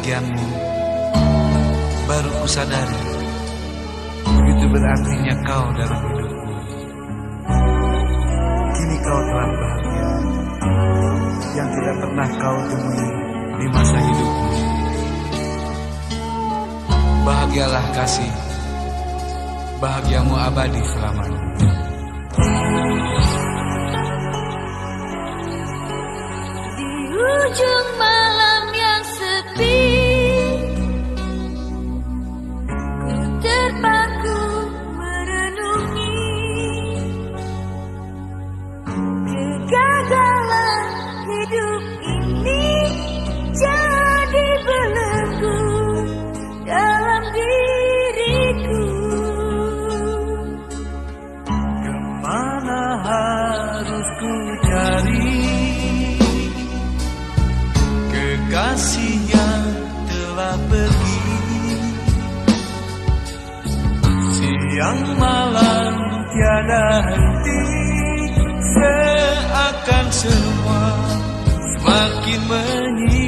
kepergianmu, baru kusadari begitu berartinya kau dalam hidupku. Kini kau telah bahagia yang tidak pernah kau temui di masa hidupmu. Bahagialah kasih, bahagiamu abadi selamanya. Di ujung malam yang sepi, ku terpaku merenungi kegagalan hidup ini jadi belenggu dalam diriku. Kemana harus ku cari kekasih yang telah pergi? Siang malam tiada henti, seakan semua semakin menyindir.